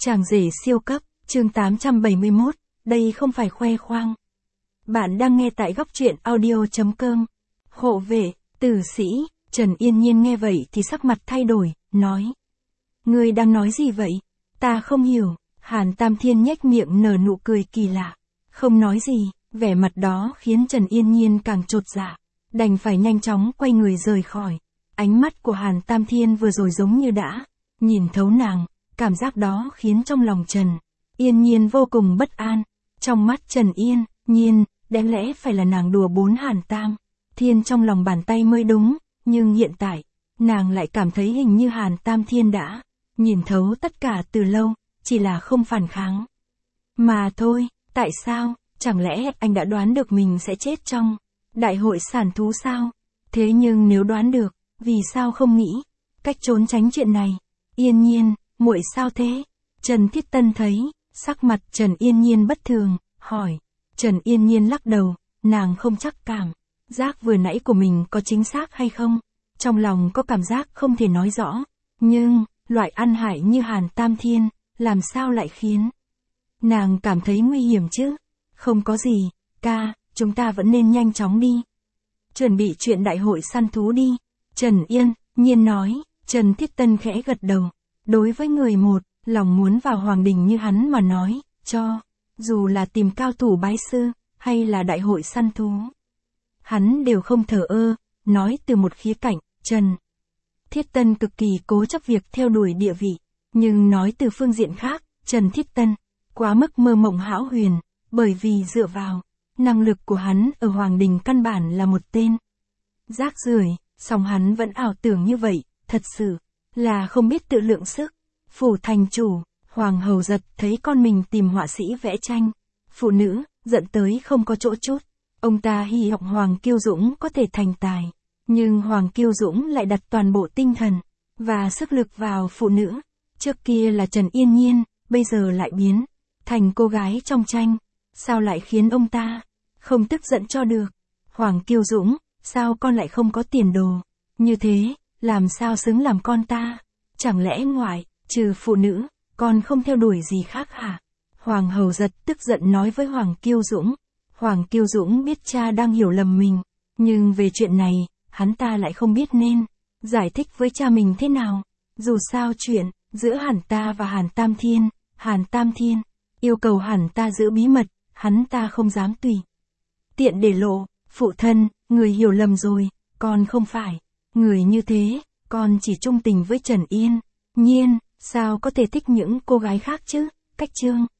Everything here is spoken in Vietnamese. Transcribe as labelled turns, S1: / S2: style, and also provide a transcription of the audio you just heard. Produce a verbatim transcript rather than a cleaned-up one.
S1: Chàng rể siêu cấp, chương tám trăm bảy mươi mốt, đây không phải khoe khoang. Bạn đang nghe tại góc truyện audio chấm com. Hộ vệ, tử sĩ, Trần Yên Nhiên nghe vậy thì sắc mặt thay đổi, nói. Ngươi đang nói gì vậy? Ta không hiểu. Hàn Tam Thiên nhếch miệng nở nụ cười kỳ lạ. Không nói gì, vẻ mặt đó khiến Trần Yên Nhiên càng chột dạ. Đành phải nhanh chóng quay người rời khỏi. Ánh mắt của Hàn Tam Thiên vừa rồi giống như đã nhìn thấu nàng. Cảm giác đó khiến trong lòng Trần Yên Nhiên vô cùng bất an. Trong mắt Trần Yên Nhiên, đáng lẽ phải là nàng đùa bốn Hàn Tam Thiên trong lòng bàn tay mới đúng, nhưng hiện tại, nàng lại cảm thấy hình như Hàn Tam Thiên đã nhìn thấu tất cả từ lâu, chỉ là không phản kháng. Mà thôi, tại sao, chẳng lẽ anh đã đoán được mình sẽ chết trong đại hội sản thú sao? Thế nhưng nếu đoán được, vì sao không nghĩ cách trốn tránh chuyện này? Yên Nhiên, muội sao thế? Trần Thiết Tân thấy sắc mặt Trần Yên Nhiên bất thường, hỏi. Trần Yên Nhiên lắc đầu, nàng không chắc cảm giác vừa nãy của mình có chính xác hay không. Trong lòng có cảm giác không thể nói rõ, nhưng loại ăn hại như Hàn Tam Thiên, làm sao lại khiến nàng cảm thấy nguy hiểm chứ? Không có gì, ca, chúng ta vẫn nên nhanh chóng đi. Chuẩn bị chuyện đại hội săn thú đi. Trần Yên Nhiên nói. Trần Thiết Tân khẽ gật đầu. Đối với người một, lòng muốn vào hoàng đình như hắn mà nói, cho dù là tìm cao thủ bái sư, hay là đại hội săn thú, hắn đều không thờ ơ. Nói từ một khía cạnh, Trần Thiết Tân cực kỳ cố chấp việc theo đuổi địa vị, nhưng nói từ phương diện khác, Trần Thiết Tân quá mức mơ mộng hão huyền, bởi vì dựa vào năng lực của hắn ở hoàng đình căn bản là một tên rác rưởi, song hắn vẫn ảo tưởng như vậy, thật sự là không biết tự lượng sức. Phủ thành chủ, Hoàng hầu Giật thấy con mình tìm họa sĩ vẽ tranh phụ nữ, giận tới không có chỗ chút. Ông ta hy vọng Hoàng Kiêu Dũng có thể thành tài, nhưng Hoàng Kiêu Dũng lại đặt toàn bộ tinh thần và sức lực vào phụ nữ. Trước kia là Trần Yên Nhiên, bây giờ lại biến thành cô gái trong tranh. Sao lại khiến ông ta không tức giận cho được? Hoàng Kiêu Dũng, sao con lại không có tiền đồ như thế, làm sao xứng làm con ta? Chẳng lẽ ngoại trừ phụ nữ, con không theo đuổi gì khác hả? Hoàng hầu Giật tức giận nói với Hoàng Kiêu Dũng. Hoàng Kiêu Dũng biết cha đang hiểu lầm mình, nhưng về chuyện này, hắn ta lại không biết nên giải thích với cha mình thế nào. Dù sao chuyện giữa Hàn ta và Hàn Tam Thiên, Hàn Tam Thiên yêu cầu Hàn ta giữ bí mật, hắn ta không dám tùy tiện để lộ. Phụ thân, người hiểu lầm rồi, con không phải người như thế, con chỉ trung tình với Trần Yên Nhiên, sao có thể thích những cô gái khác chứ? Cách chương